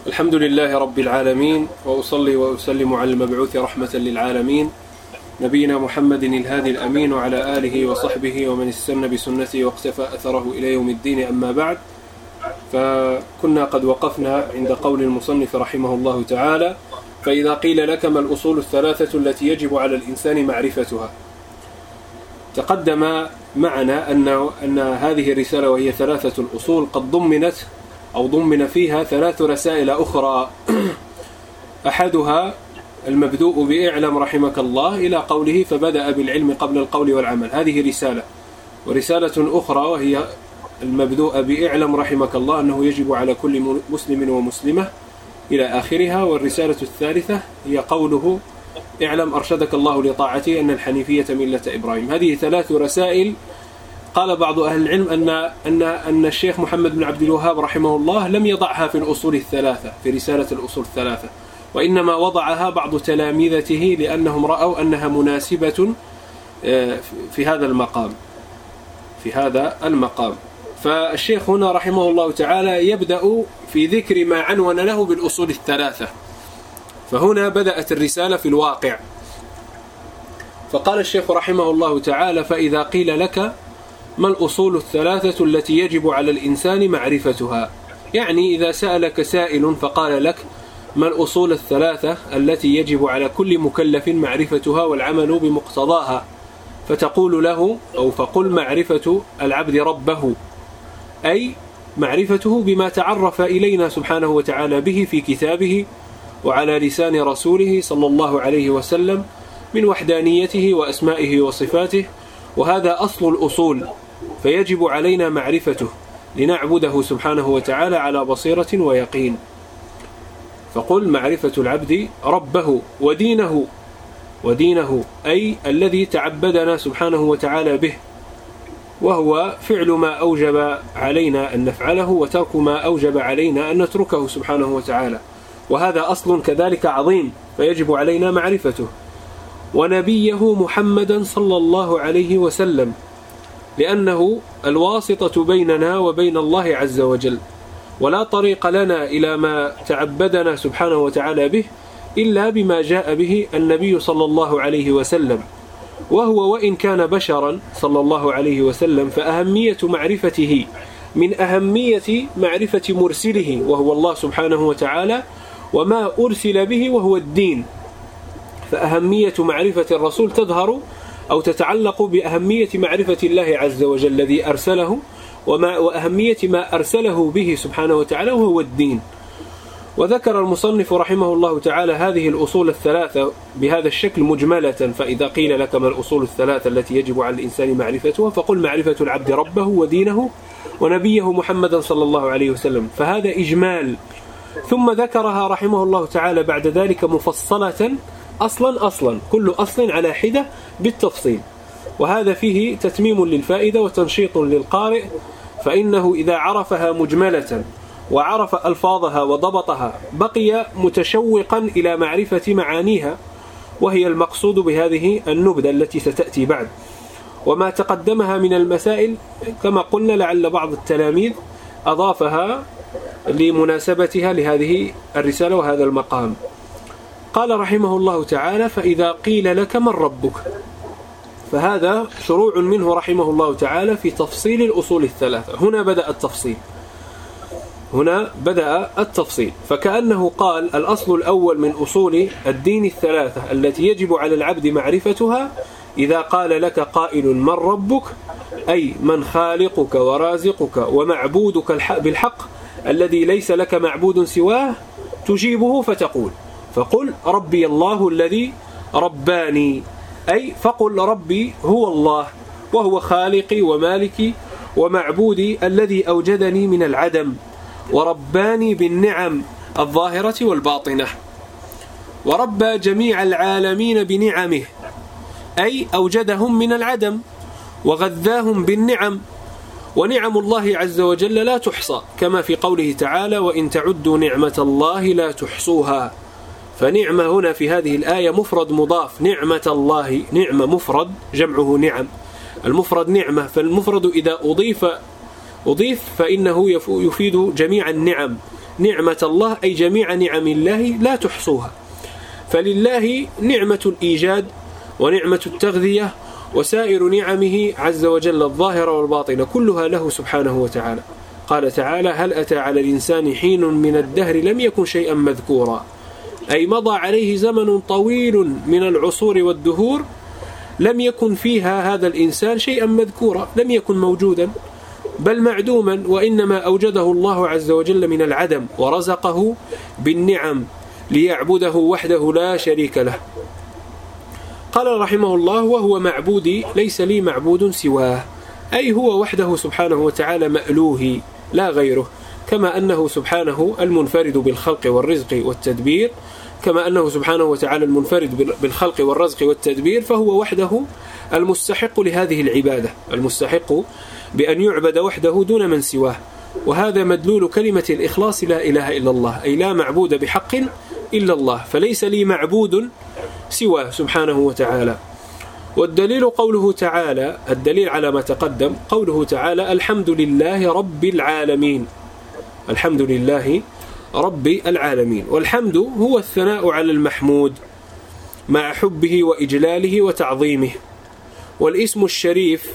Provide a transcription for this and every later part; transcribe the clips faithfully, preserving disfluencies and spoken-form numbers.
الحمد لله رب العالمين، وأصلي وأسلم على المبعوث رحمة للعالمين نبينا محمد الهادي الأمين وعلى آله وصحبه ومن استنى بسنته واقتفى أثره إلى يوم الدين. أما بعد، فكنا قد وقفنا عند قول المصنف رحمه الله تعالى: فإذا قيل لك ما الأصول الثلاثة التي يجب على الإنسان معرفتها. تقدم معنا أن أن هذه الرسالة وهي ثلاثة الأصول قد ضمنت أو ضمن فيها ثلاث رسائل أخرى. أحدها المبدوء بإعلم رحمك الله إلى قوله فبدأ بالعلم قبل القول والعمل، هذه رسالة. ورسالة أخرى وهي المبدوء بإعلم رحمك الله أنه يجب على كل مسلم ومسلمة إلى آخرها. والرسالة الثالثة هي قوله اعلم أرشدك الله لطاعته أن الحنيفية ملة إبراهيم. هذه ثلاث رسائل. قال بعض أهل العلم أن أن أن الشيخ محمد بن عبد الوهاب رحمه الله لم يضعها في الأصول الثلاثة، في رسالة الأصول الثلاثة، وإنما وضعها بعض تلامذته لأنهم رأوا أنها مناسبة في هذا المقام في هذا المقام فالشيخ هنا رحمه الله تعالى يبدأ في ذكر ما عنون له بالأصول الثلاثة. فهنا بدأت الرسالة في الواقع. فقال الشيخ رحمه الله تعالى: فإذا قيل لك ما الأصول الثلاثة التي يجب على الإنسان معرفتها، يعني إذا سألك سائل فقال لك ما الأصول الثلاثة التي يجب على كل مكلف معرفتها والعمل بمقتضاها، فتقول له أو فقل معرفة العبد ربه، أي معرفته بما تعرف إلينا سبحانه وتعالى به في كتابه وعلى لسان رسوله صلى الله عليه وسلم من وحدانيته وأسمائه وصفاته، وهذا أصل الأصول، فيجب علينا معرفته لنعبده سبحانه وتعالى على بصيرة ويقين. فقل معرفة العبد ربه ودينه ودينه أي الذي تعبدنا سبحانه وتعالى به، وهو فعل ما أوجب علينا أن نفعله وترك ما أوجب علينا أن نتركه سبحانه وتعالى، وهذا أصل كذلك عظيم فيجب علينا معرفته. ونبيه محمدا صلى الله عليه وسلم، لأنه الواسطة بيننا وبين الله عز وجل، ولا طريق لنا إلى ما تعبدنا سبحانه وتعالى به إلا بما جاء به النبي صلى الله عليه وسلم. وهو وإن كان بشرا صلى الله عليه وسلم فأهمية معرفته من أهمية معرفة مرسله وهو الله سبحانه وتعالى وما أرسل به وهو الدين. فأهمية معرفة الرسول تظهر أو تتعلق بأهمية معرفة الله عز وجل الذي أرسله، وما وأهمية ما أرسله به سبحانه وتعالى وهو الدين. وذكر المصنف رحمه الله تعالى هذه الأصول الثلاثة بهذا الشكل مجملة: فإذا قيل لك ما الأصول الثلاثة التي يجب على الإنسان معرفتها، فقل معرفة العبد ربه ودينه ونبيه محمدا صلى الله عليه وسلم. فهذا إجمال، ثم ذكرها رحمه الله تعالى بعد ذلك مفصلة أصلا أصلا، كل أصل على حدة بالتفصيل. وهذا فيه تتميم للفائدة وتنشيط للقارئ، فإنه إذا عرفها مجملة وعرف ألفاظها وضبطها بقي متشوقا إلى معرفة معانيها، وهي المقصود بهذه النبذة التي ستأتي بعد. وما تقدمها من المسائل كما قلنا لعل بعض التلاميذ أضافها لمناسبتها لهذه الرسالة وهذا المقام. قال رحمه الله تعالى: فإذا قيل لك من ربك. فهذا شروع منه رحمه الله تعالى في تفصيل الأصول الثلاثة. هنا بدأ التفصيل هنا بدأ التفصيل فكأنه قال: الأصل الأول من أصول الدين الثلاثة التي يجب على العبد معرفتها، إذا قال لك قائل من ربك، أي من خالقك ورازقك ومعبودك بالحق الذي ليس لك معبود سواه، تجيبه فتقول: فقل ربي الله الذي رباني، أي فقل ربي هو الله، وهو خالقي ومالكي ومعبودي الذي أوجدني من العدم ورباني بالنعم الظاهرة والباطنة، وربى جميع العالمين بنعمه، أي أوجدهم من العدم وغذاهم بالنعم. ونعم الله عز وجل لا تحصى، كما في قوله تعالى: وإن تعدوا نعمة الله لا تحصوها. فنعمة هنا في هذه الآية مفرد مضاف، نعمة الله نعمة مفرد جمعه نعم، المفرد نعمة، فالمفرد إذا أضيف أضيف فإنه يفيد جميع النعم، نعمة الله أي جميع نعم الله لا تحصوها. فلله نعمة الإيجاد ونعمة التغذية وسائر نعمه عز وجل الظاهرة والباطنة كلها له سبحانه وتعالى. قال تعالى: هل أتى على الإنسان حين من الدهر لم يكن شيئا مذكورا، أي مضى عليه زمن طويل من العصور والدهور لم يكن فيها هذا الإنسان شيئا مذكورا، لم يكن موجودا بل معدوما، وإنما أوجده الله عز وجل من العدم ورزقه بالنعم ليعبده وحده لا شريك له. قال رحمه الله: وهو معبودي ليس لي معبود سواه، أي هو وحده سبحانه وتعالى مألوهي لا غيره، كما أنه سبحانه المنفرد بالخلق والرزق والتدبير، كما أنه سبحانه وتعالى المنفرد بالخلق والرزق والتدبير، فهو وحده المستحق لهذه العبادة، المستحق بأن يعبد وحده دون من سواه. وهذا مدلول كلمة الإخلاص: لا إله إلا الله، أي لا معبود بحق إلا الله، فليس لي معبود سواه سبحانه وتعالى. والدليل قوله تعالى، الدليل على ما تقدم قوله تعالى: الحمد لله رب العالمين، الحمد لله رب العالمين. والحمد هو الثناء على المحمود مع حبه وإجلاله وتعظيمه. والاسم الشريف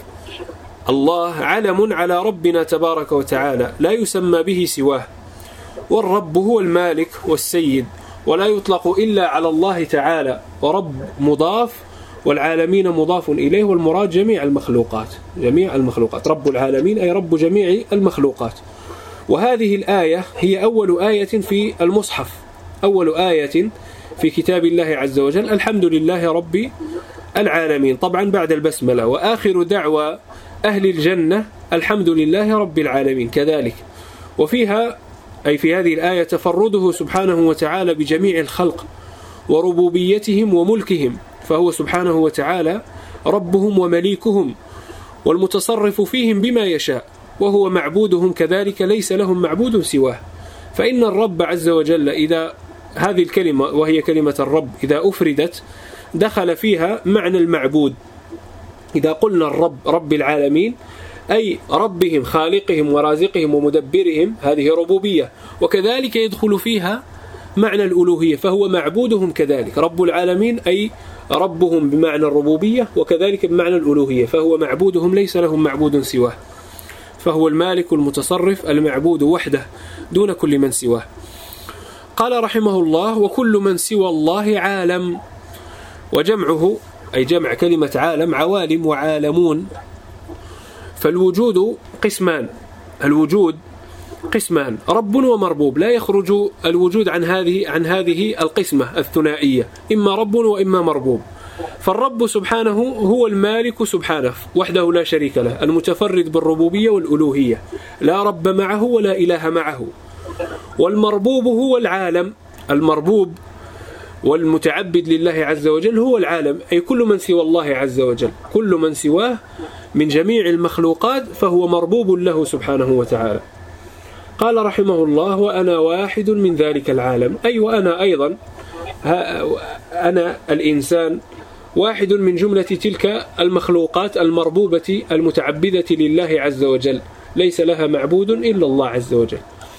الله علم على ربنا تبارك وتعالى لا يسمى به سواه. والرب هو المالك والسيد، ولا يطلق إلا على الله تعالى، ورب مضاف والعالمين مضاف إليه، والمراد جميع المخلوقات، جميع المخلوقات. رب العالمين أي رب جميع المخلوقات. وهذه الآية هي أول آية في المصحف، أول آية في كتاب الله عز وجل: الحمد لله رب العالمين، طبعا بعد البسملة. وآخر دعوى أهل الجنة: الحمد لله رب العالمين كذلك. وفيها أي في هذه الآية تفرده سبحانه وتعالى بجميع الخلق وربوبيتهم وملكهم، فهو سبحانه وتعالى ربهم ومليكهم والمتصرف فيهم بما يشاء، وهو معبودهم كذلك، ليس لهم معبود سواه. فإن الرب عز وجل إذا هذه الكلمة وهي كلمة الرب إذا أفردت دخل فيها معنى المعبود. إذا قلنا الرب رب العالمين أي ربهم خالقهم ورازقهم ومدبرهم، هذه ربوبية، وكذلك يدخل فيها معنى الألوهية، فهو معبودهم كذلك. رب العالمين أي ربهم بمعنى الربوبية، وكذلك بمعنى الألوهية، فهو معبودهم ليس لهم معبود سواه، فهو المالك المتصرف المعبود وحده دون كل من سواه. قال رحمه الله: وكل من سوى الله عالم. وجمعه أي جمع كلمة عالم عوالم وعالمون. فالوجود قسمان، الوجود قسمان: رب ومربوب، لا يخرج الوجود عن هذه عن هذه القسمة الثنائية، إما رب وإما مربوب. فالرب سبحانه هو المالك سبحانه وحده لا شريك له، المتفرد بالربوبية والألوهية، لا رب معه ولا إله معه. والمربوب هو العالم، المربوب والمتعبد لله عز وجل هو العالم، أي كل من سوى الله عز وجل، كل من سواه من جميع المخلوقات فهو مربوب له سبحانه وتعالى. قال رحمه الله: وأنا واحد من ذلك العالم، أي وأنا أيضا أنا الإنسان واحد من جملة تلك المخلوقات المربوبة المتعبدة لله عز وجل، ليس لها معبود إلا الله عز وجل.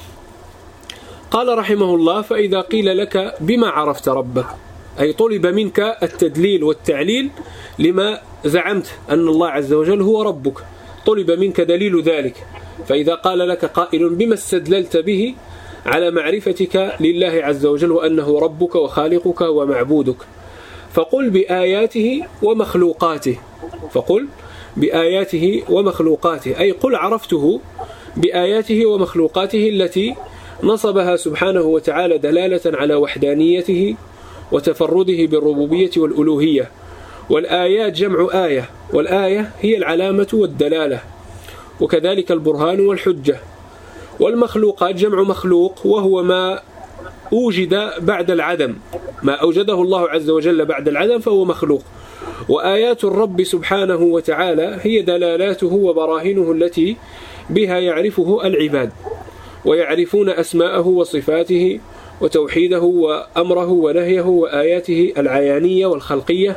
قال رحمه الله: فإذا قيل لك بما عرفت ربك، أي طلب منك التدليل والتعليل لما زعمت أن الله عز وجل هو ربك، طلب منك دليل ذلك. فإذا قال لك قائل: بما استدللت به على معرفتك لله عز وجل وأنه ربك وخالقك ومعبودك؟ فقل بآياته ومخلوقاته، فقل بآياته ومخلوقاته، أي قل عرفته بآياته ومخلوقاته التي نصبها سبحانه وتعالى دلالة على وحدانيته وتفرده بالربوبية والألوهية. والآيات جمع آية، والآية هي العلامة والدلالة، وكذلك البرهان والحجة. والمخلوقات جمع مخلوق، وهو ما أوجد بعد العدم، ما أوجده الله عز وجل بعد العدم فهو مخلوق. وآيات الرب سبحانه وتعالى هي دلالاته وبراهينه التي بها يعرفه العباد ويعرفون أسماءه وصفاته وتوحيده وأمره ونهيه وآياته العيانية والخلقية.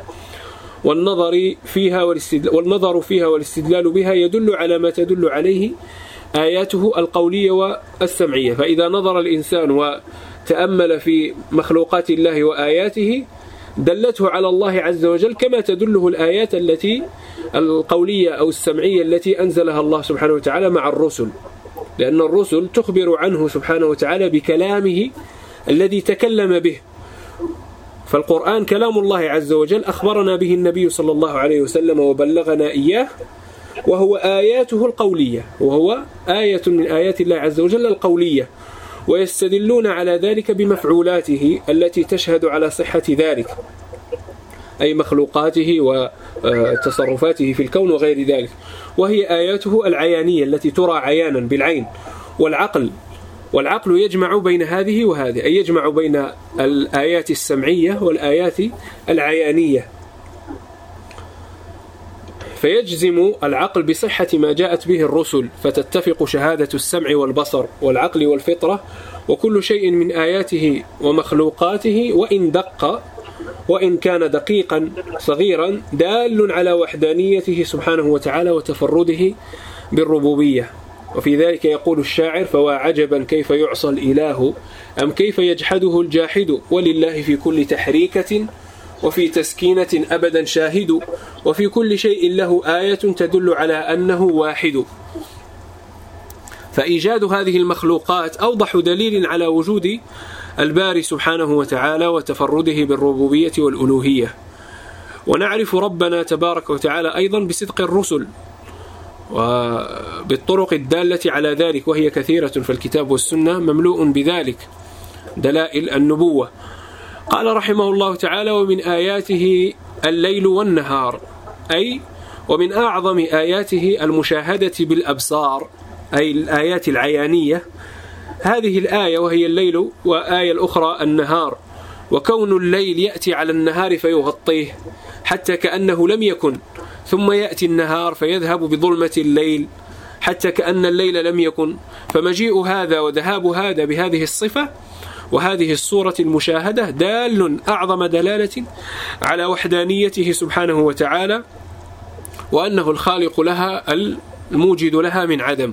والنظر فيها والاستدلال والنظر فيها والاستدلال بها يدل على ما تدل عليه آياته القولية والسمعية. فإذا نظر الإنسان وتأمل في مخلوقات الله وآياته دلته على الله عز وجل كما تدله الآيات التي القولية أو السمعية التي أنزلها الله سبحانه وتعالى مع الرسل، لأن الرسل تخبر عنه سبحانه وتعالى بكلامه الذي تكلم به. فالقرآن كلام الله عز وجل أخبرنا به النبي صلى الله عليه وسلم وبلغنا إياه، وهو آياته القولية، وهو آية من آيات الله عز وجل القولية، ويستدلون على ذلك بمفعولاته التي تشهد على صحة ذلك، أي مخلوقاته وتصرفاته في الكون وغير ذلك، وهي آياته العيانية التي ترى عيانا بالعين والعقل. والعقل يجمع بين هذه وهذه، أي يجمع بين الآيات السمعية والآيات العيانية، فيجزم العقل بصحة ما جاءت به الرسل، فتتفق شهادة السمع والبصر والعقل والفطرة وكل شيء من آياته ومخلوقاته وإن دق وإن كان دقيقا صغيرا دال على وحدانيته سبحانه وتعالى وتفرده بالربوبية. وفي ذلك يقول الشاعر: فوا عجبا كيف يعصى الإله أم كيف يجحده الجاحد، ولله في كل تحريكة وفي تسكينة أبدا شاهد، وفي كل شيء له آية تدل على أنه واحد. فإيجاد هذه المخلوقات أوضح دليل على وجود الباري سبحانه وتعالى وتفرده بالربوبية والألوهية. ونعرف ربنا تبارك وتعالى أيضا بصدق الرسل وبالطرق الدالة على ذلك، وهي كثيرة، فالكتاب والسنة مملوء بذلك دلائل النبوة. قال رحمه الله تعالى: ومن آياته الليل والنهار، أي ومن أعظم آياته المشاهدة بالأبصار، أي الآيات العيانية. هذه الآية وهي الليل، وآية الأخرى النهار، وكون الليل يأتي على النهار فيغطيه حتى كأنه لم يكن، ثم يأتي النهار فيذهب بظلمة الليل حتى كأن الليل لم يكن. فمجيء هذا وذهاب هذا بهذه الصفة وهذه الصورة المشاهدة دال أعظم دلالة على وحدانيته سبحانه وتعالى، وأنه الخالق لها الموجد لها من عدم.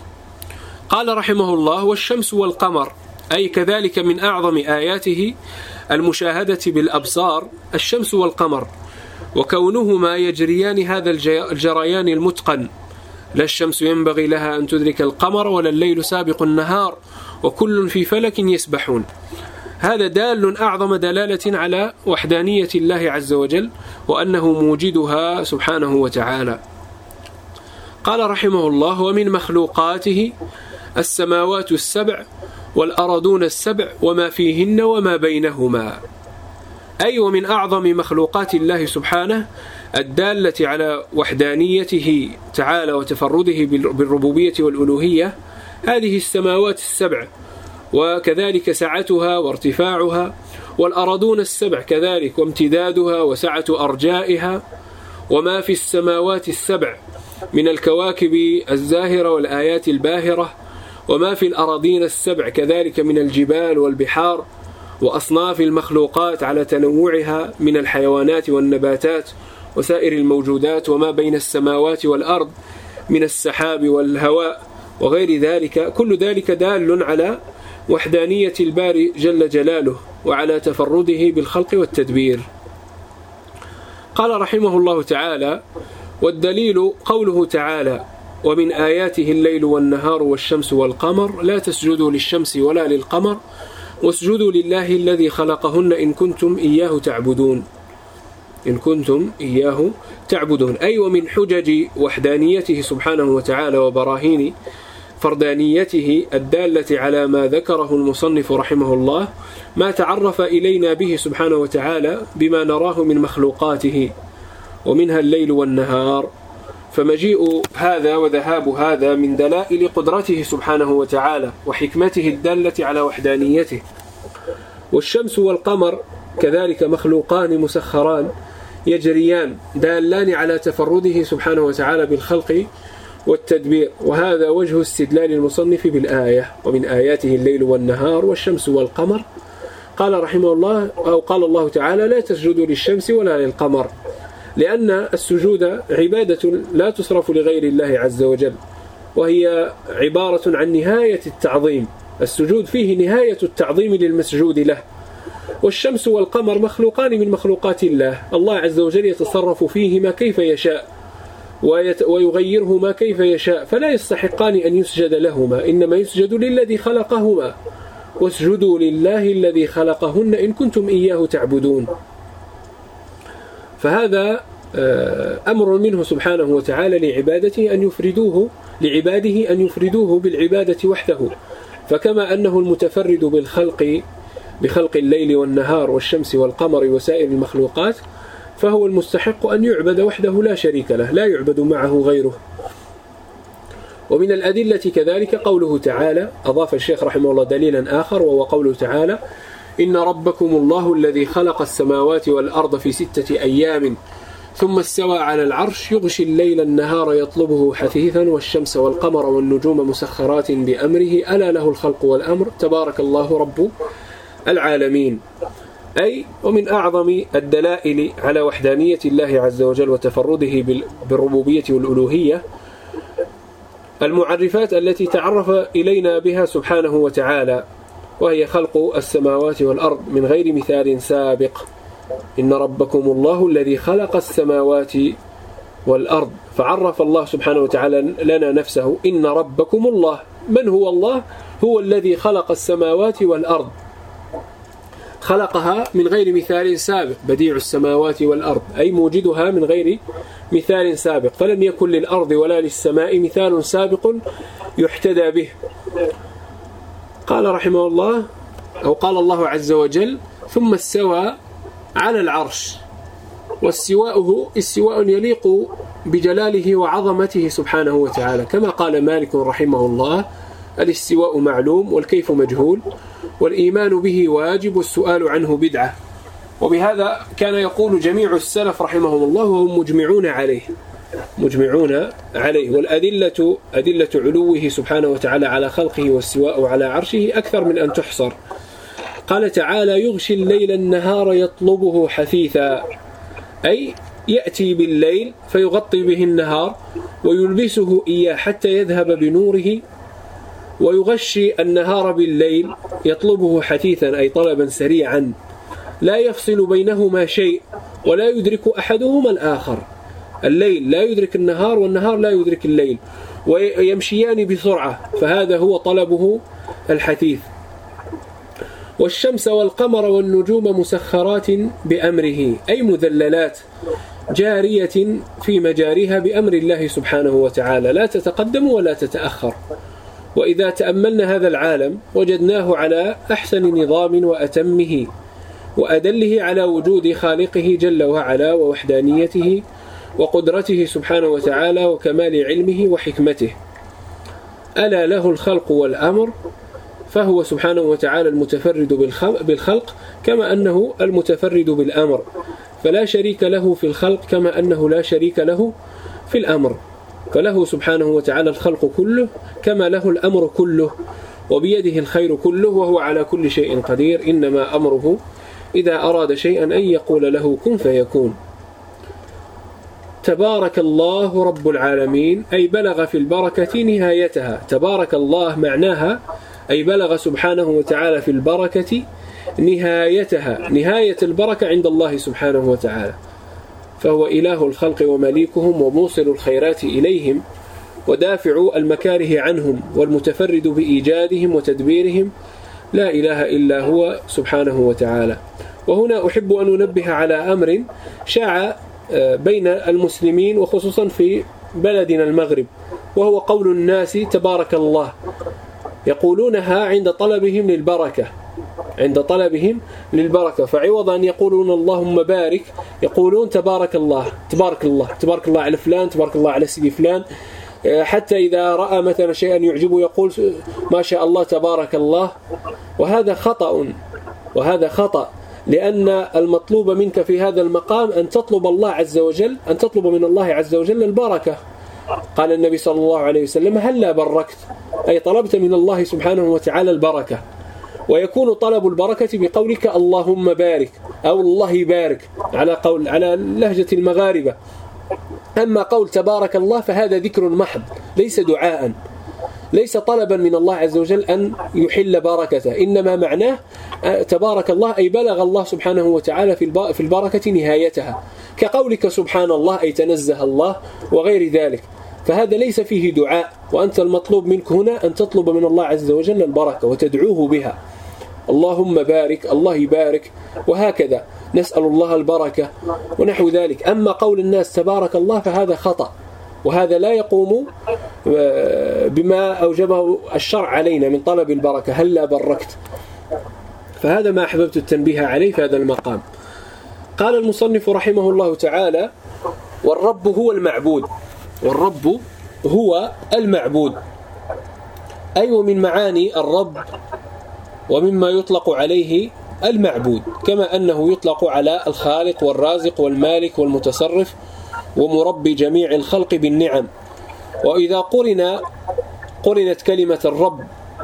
قال رحمه الله: والشمس والقمر، أي كذلك من أعظم آياته المشاهدة بالأبصار الشمس والقمر، وكونهما يجريان هذا الجريان المتقن، لا الشمس ينبغي لها أن تدرك القمر ولا الليل سابق النهار وكل في فلك يسبحون. هذا دال أعظم دلالة على وحدانية الله عز وجل وأنه موجدها سبحانه وتعالى. قال رحمه الله: ومن مخلوقاته السماوات السبع والأرضون السبع وما فيهن وما بينهما، أي ومن أعظم مخلوقات الله سبحانه الدالة على وحدانيته تعالى وتفرده بالربوبية والألوهية هذه السماوات السبع، وكذلك سعتها وارتفاعها، والأرضون السبع كذلك وامتدادها وسعة أرجائها، وما في السماوات السبع من الكواكب الزاهرة والآيات الباهرة، وما في الأراضين السبع كذلك من الجبال والبحار وأصناف المخلوقات على تنوعها من الحيوانات والنباتات وسائر الموجودات، وما بين السماوات والأرض من السحاب والهواء وغير ذلك. كل ذلك دال على وحدانية الباري جل جلاله وعلى تفرده بالخلق والتدبير. قال رحمه الله تعالى: والدليل قوله تعالى: ومن آياته الليل والنهار والشمس والقمر لا تسجدوا للشمس ولا للقمر واسجدوا لله الذي خلقهن إن كنتم إياه تعبدون إن كنتم إياه تعبدون أي ومن حجج وحدانيته سبحانه وتعالى وبراهين فردانيته الدالة على ما ذكره المصنف رحمه الله ما تعرف إلينا به سبحانه وتعالى بما نراه من مخلوقاته، ومنها الليل والنهار. فمجيء هذا وذهاب هذا من دلائل قدرته سبحانه وتعالى وحكمته الدالة على وحدانيته. والشمس والقمر كذلك مخلوقان مسخران يجريان دالان على تفرده سبحانه وتعالى بالخلق والتدبير، وهذا وجه استدلال المصنف بالآية: ومن آياته الليل والنهار والشمس والقمر. قال رحمه الله أو قال الله تعالى: لا تسجدوا للشمس ولا للقمر، لأن السجود عبادة لا تصرف لغير الله عز وجل، وهي عبارة عن نهاية التعظيم. السجود فيه نهاية التعظيم للمسجود له. والشمس والقمر مخلوقان من مخلوقات الله، الله عز وجل يتصرف فيهما كيف يشاء ويغيرهما كيف يشاء، فلا يستحقان أن يسجد لهما، إنما يسجد للذي خلقهما، واسجدوا لله الذي خلقهن إن كنتم إياه تعبدون. فهذا أمر منه سبحانه وتعالى لعبادته أن يفردوه لعباده أن يفردوه بالعبادة وحده. فكما أنه المتفرد بالخلق بخلق الليل والنهار والشمس والقمر وسائر المخلوقات، فهو المستحق أن يعبد وحده لا شريك له، لا يعبد معه غيره. ومن الأدلة كذلك قوله تعالى، أضاف الشيخ رحمه الله دليلا آخر، وهو قوله تعالى: إن ربكم الله الذي خلق السماوات والأرض في ستة أيام ثم استوى على العرش يغشي الليل النهار يطلبه حثيثا والشمس والقمر والنجوم مسخرات بأمره ألا له الخلق والأمر تبارك الله رب العالمين. أي ومن أعظم الدلائل على وحدانية الله عز وجل وتفرده بالربوبية والألوهية المعرفات التي تعرف إلينا بها سبحانه وتعالى، وهي خلق السماوات والأرض من غير مثال سابق. إن ربكم الله الذي خلق السماوات والأرض، فعرف الله سبحانه وتعالى لنا نفسه. إن ربكم الله، من هو الله؟ هو الذي خلق السماوات والأرض، خلقها من غير مثال سابق، بديع السماوات والأرض، أي موجدها من غير مثال سابق، فلم يكن للأرض ولا للسماء مثال سابق يحتدى به. قال رحمه الله، أو قال الله عز وجل: ثم استوى على العرش. واستواؤه استواء يليق بجلاله وعظمته سبحانه وتعالى، كما قال مالك رحمه الله: الاستواء معلوم والكيف مجهول والإيمان به واجب والسؤال عنه بدعة. وبهذا كان يقول جميع السلف رحمهم الله وهم مجمعون عليه مجمعون عليه والأدلة أدلة علوه سبحانه وتعالى على خلقه واستواءه على عرشه أكثر من أن تحصر. قال تعالى: يغشي الليل النهار يطلبه حثيثا، أي يأتي بالليل فيغطي به النهار ويلبسه إياه حتى يذهب بنوره، ويغشي النهار بالليل يطلبه حثيثا، أي طلبا سريعا لا يفصل بينهما شيء ولا يدرك أحدهما الآخر. الليل لا يدرك النهار والنهار لا يدرك الليل، ويمشيان بسرعة، فهذا هو طلبه الحثيث. والشمس والقمر والنجوم مسخرات بأمره، أي مذللات جارية في مجاريها بأمر الله سبحانه وتعالى، لا تتقدم ولا تتأخر. وإذا تأملنا هذا العالم وجدناه على أحسن نظام وأتمه وأدله على وجود خالقه جل وعلا ووحدانيته وقدرته سبحانه وتعالى وكمال علمه وحكمته. ألا له الخلق والأمر، فهو سبحانه وتعالى المتفرد بالخلق كما أنه المتفرد بالأمر، فلا شريك له في الخلق كما أنه لا شريك له في الأمر، فله سبحانه وتعالى الخلق كله كما له الأمر كله، وبيده الخير كله، وهو على كل شيء قدير. إنما أمره إذا أراد شيئا أن يقول له كن فيكون. تبارك الله رب العالمين، أي بلغ في البركة نهايتها. تبارك الله معناها أي بلغ سبحانه وتعالى في البركة نهايتها، نهاية البركة عند الله سبحانه وتعالى، فهو إله الخلق ومليكهم وموصل الخيرات إليهم ودافع المكاره عنهم والمتفرد بإيجادهم وتدبيرهم، لا إله إلا هو سبحانه وتعالى. وهنا أحب أن أنبه على أمر شاع بين المسلمين وخصوصا في بلدنا المغرب، وهو قول الناس تبارك الله، يقولونها عند طلبهم للبركة عند طلبهم للبركة فعوض أن يقولون اللهم بارك يقولون تبارك الله تبارك الله تبارك الله على فلان، تبارك الله على سيدي فلان. حتى إذا رأى مثلا شيئا يعجبه يقول ما شاء الله تبارك الله. وهذا خطأ وهذا خطأ لأن المطلوب منك في هذا المقام أن تطلب الله عز وجل أن تطلب من الله عز وجل البركة. قال النبي صلى الله عليه وسلم هلا بركت، أي طلبت من الله سبحانه وتعالى البركة. ويكون طلب البركة بقولك اللهم بارك أو الله يبارك على قول على لهجة المغاربة. أما قول تبارك الله فهذا ذكر محض ليس دعاء، ليس طلبا من الله عز وجل أن يحل بركته، إنما معناه تبارك الله أي بلغ الله سبحانه وتعالى في البركة نهايتها، كقولك سبحان الله أي تنزه الله وغير ذلك، فهذا ليس فيه دعاء، وأنت المطلوب منك هنا أن تطلب من الله عز وجل البركة وتدعوه بها، اللهم بارك، الله يبارك، وهكذا نسأل الله البركة ونحو ذلك. أما قول الناس تبارك الله فهذا خطأ، وهذا لا يقوم بما أوجبه الشرع علينا من طلب البركة، هلا بركت. فهذا ما أحببت التنبيه عليه في هذا المقام. قال المصنف رحمه الله تعالى: والرب هو المعبود. والرب هو المعبود، أي ومن معاني الرب ومما يطلق عليه المعبود، كما أنه يطلق على الخالق والرازق والمالك والمتصرف ومربي جميع الخلق بالنعم. وإذا قرن قرنت كلمة الرب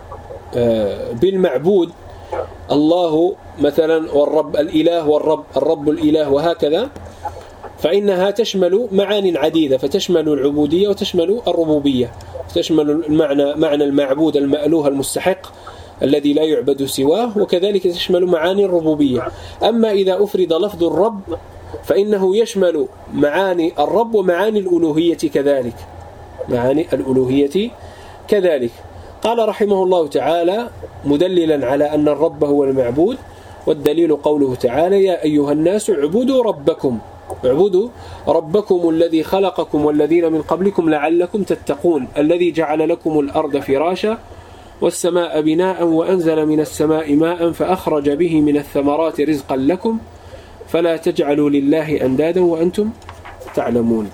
بالمعبود، الله مثلا والرب الإله والرب الرب الإله وهكذا، فإنها تشمل معان عديدة، فتشمل العبودية وتشمل الربوبية، تشمل المعنى معنى المعبود المألوه المستحق الذي لا يعبد سواه، وكذلك تشمل معاني الربوبية. أما إذا أفرد لفظ الرب فإنه يشمل معاني الرب ومعاني الألوهية كذلك، معاني الألوهية كذلك. قال رحمه الله تعالى مدللا على أن الرب هو المعبود، والدليل قوله تعالى: يا أيها الناس اعبدوا ربكم، اعبدوا ربكم الذي خلقكم والذين من قبلكم لعلكم تتقون، الذي جعل لكم الأرض فراشا والسماء بناء وأنزل من السماء ماء فأخرج به من الثمرات رزقا لكم فلا تجعلوا لله أندادا وأنتم تعلمون.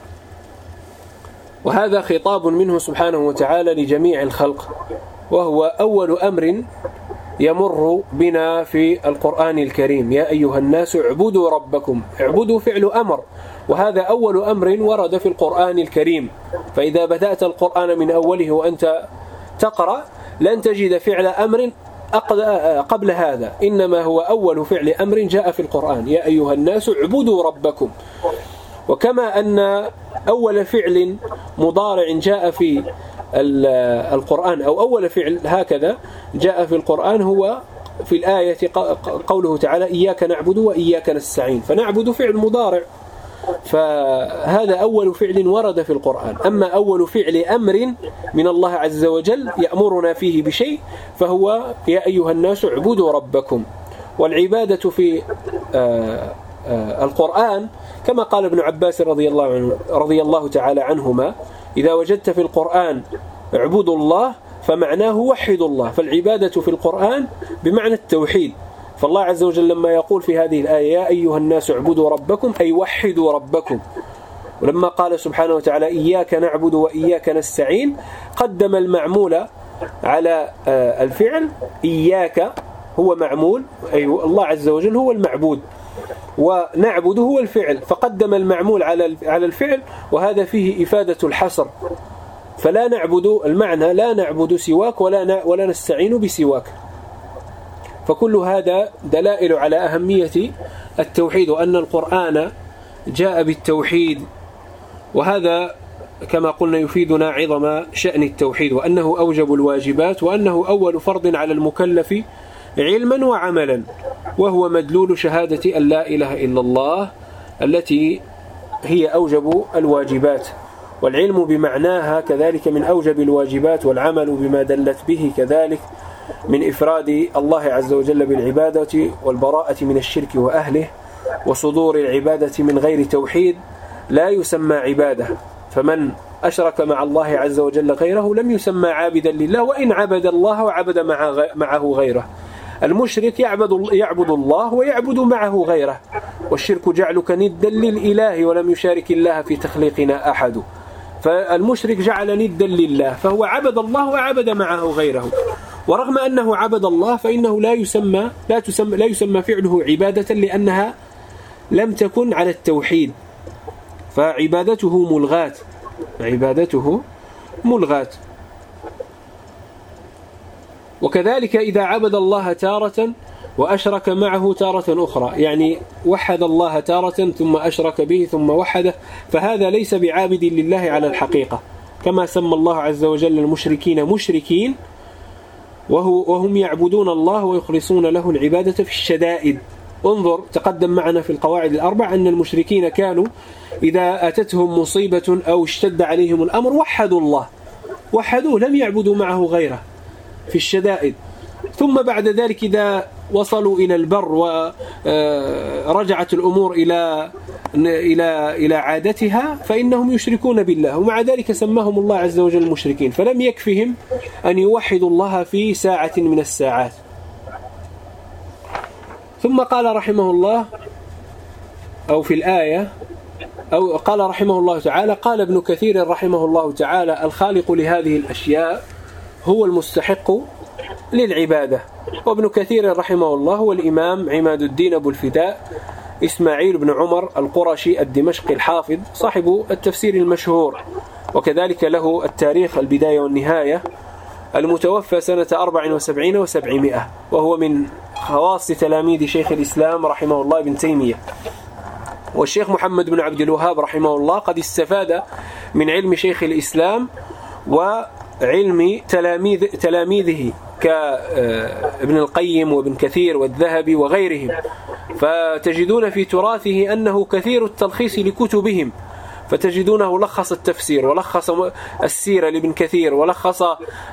وهذا خطاب منه سبحانه وتعالى لجميع الخلق، وهو أول أمر يمر بنا في القرآن الكريم: يا أيها الناس اعبدوا ربكم. اعبدوا فعل أمر، وهذا أول أمر ورد في القرآن الكريم. فإذا بدأت القرآن من أوله وأنت تقرأ لن تجد فعل أمر قبل هذا، إنما هو أول فعل أمر جاء في القرآن: يا أيها الناس اعبدوا ربكم. وكما أن أول فعل مضارع جاء في القرآن، أو أول فعل هكذا جاء في القرآن هو في الآية قوله تعالى: إياك نعبد وإياك نستعين، فنعبد فعل مضارع، فهذا أول فعل ورد في القرآن. أما أول فعل أمر من الله عز وجل يأمرنا فيه بشيء فهو: يا أيها الناس اعبدوا ربكم. والعبادة في آآ آآ القرآن كما قال ابن عباس رضي الله عنه رضي الله تعالى عنهما: إذا وجدت في القرآن اعبدوا الله فمعناه وحدوا الله. فالعبادة في القرآن بمعنى التوحيد، فالله عز وجل لما يقول في هذه الآية: يا أيها الناس اعبدوا ربكم، أي وحدوا ربكم. ولما قال سبحانه وتعالى: إياك نعبد وإياك نستعين، قدم المعمول على الفعل. إياك هو معمول، أي الله عز وجل هو المعبود، ونعبد هو الفعل، فقدم المعمول على على الفعل، وهذا فيه إفادة الحصر. فلا نعبد، المعنى لا نعبد سواك ولا ولا نستعين بسواك. فكل هذا دلائل على أهمية التوحيد، وأن القرآن جاء بالتوحيد، وهذا كما قلنا يفيدنا عظم شأن التوحيد، وأنه أوجب الواجبات، وأنه أول فرض على المكلف علما وعملا، وهو مدلول شهادة أن لا إله إلا الله التي هي أوجب الواجبات، والعلم بمعناها كذلك من أوجب الواجبات، والعمل بما دلت به كذلك من إفراد الله عز وجل بالعبادة والبراءة من الشرك وأهله، وصدور العبادة من غير توحيد لا يسمى عبادة. فمن أشرك مع الله عز وجل غيره لم يسمى عابدا لله، وإن عبد الله وعبد معه غيره. المشرك يعبد يعبد الله ويعبد معه غيره، والشرك جعلك ندا للإله ولم يشارك الله في تخليقنا أحد. فالمشرك جعل ندا لله، فهو عبد الله وعبد معه غيره، ورغم أنه عبد الله فإنه لا يسمى لا تسمى لا يسمى فعله عبادة، لأنها لم تكن على التوحيد، فعبادته ملغاة عبادته ملغاة. وكذلك إذا عبد الله تارة وأشرك معه تارة أخرى، يعني وحد الله تارة ثم أشرك به ثم وحده، فهذا ليس بعابد لله على الحقيقة، كما سمى الله عز وجل المشركين مشركين وهو وهم يعبدون الله ويخلصون له العبادة في الشدائد. انظر تقدم معنا في القواعد الأربع أن المشركين كانوا إذا أتتهم مصيبة أو اشتد عليهم الأمر وحدوا الله، وحدوه، لم يعبدوا معه غيره في الشدائد. ثم بعد ذلك إذا وصلوا إلى البر ورجعت الأمور إلى إلى إلى عادتها فإنهم يشركون بالله، ومع ذلك سماهم الله عز وجل مشركين، فلم يكفهم أن يوحدوا الله في ساعة من الساعات. ثم قال رحمه الله أو في الآية أو قال رحمه الله تعالى: قال ابن كثير رحمه الله تعالى: الخالق لهذه الأشياء هو المستحق للعبادة. وابن كثير رحمه الله هو الإمام عماد الدين أبو الفداء إسماعيل بن عمر القرشي الدمشقي الحافظ صاحب التفسير المشهور، وكذلك له التاريخ البداية والنهاية، المتوفى سنة أربع وسبعين وسبعمائة، وهو من خواص تلاميذ شيخ الإسلام رحمه الله ابن تيمية. والشيخ محمد بن عبد الوهاب رحمه الله قد استفاد من علم شيخ الإسلام وعلم تلاميذ تلاميذه كابن القيم وابن كثير والذهبي وغيرهم، فتجدون في تراثه أنه كثير التلخيص لكتبهم، فتجدونه لخص التفسير ولخص السيرة لابن كثير ولخص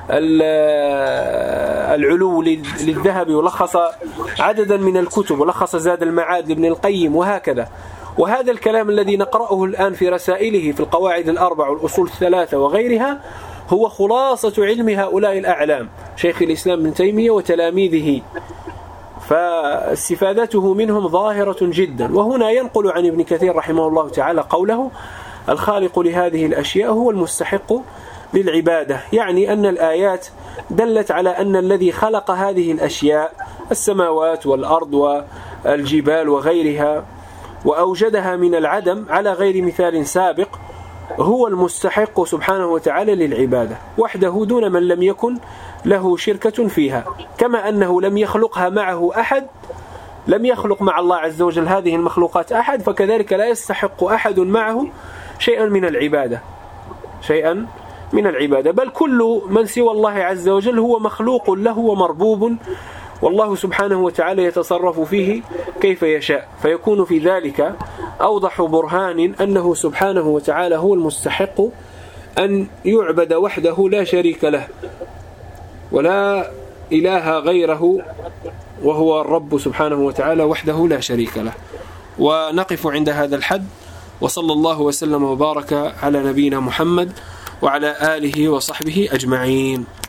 العلو للذهبي ولخص عددا من الكتب ولخص زاد المعاد لابن القيم وهكذا. وهذا الكلام الذي نقرأه الآن في رسائله في القواعد الأربع والأصول الثلاثة وغيرها هو خلاصة علم هؤلاء الأعلام شيخ الإسلام ابن تيمية وتلاميذه، فاستفادته منهم ظاهرة جدا. وهنا ينقل عن ابن كثير رحمه الله تعالى قوله: الخالق لهذه الأشياء هو المستحق للعبادة، يعني أن الآيات دلت على أن الذي خلق هذه الأشياء السماوات والأرض والجبال وغيرها وأوجدها من العدم على غير مثال سابق هو المستحق سبحانه وتعالى للعبادة وحده دون من لم يكن له شركة فيها، كما أنه لم يخلقها معه أحد، لم يخلق مع الله عز وجل هذه المخلوقات أحد، فكذلك لا يستحق أحد معه شيئا من العبادة شيئا من العبادة بل كل من سوى الله عز وجل هو مخلوق له ومربوب، والله سبحانه وتعالى يتصرف فيه كيف يشاء، فيكون في ذلك أوضح برهان أنه سبحانه وتعالى هو المستحق أن يعبد وحده لا شريك له ولا إله غيره، وهو الرب سبحانه وتعالى وحده لا شريك له. ونقف عند هذا الحد، وصلى الله وسلم وبارك على نبينا محمد وعلى آله وصحبه أجمعين.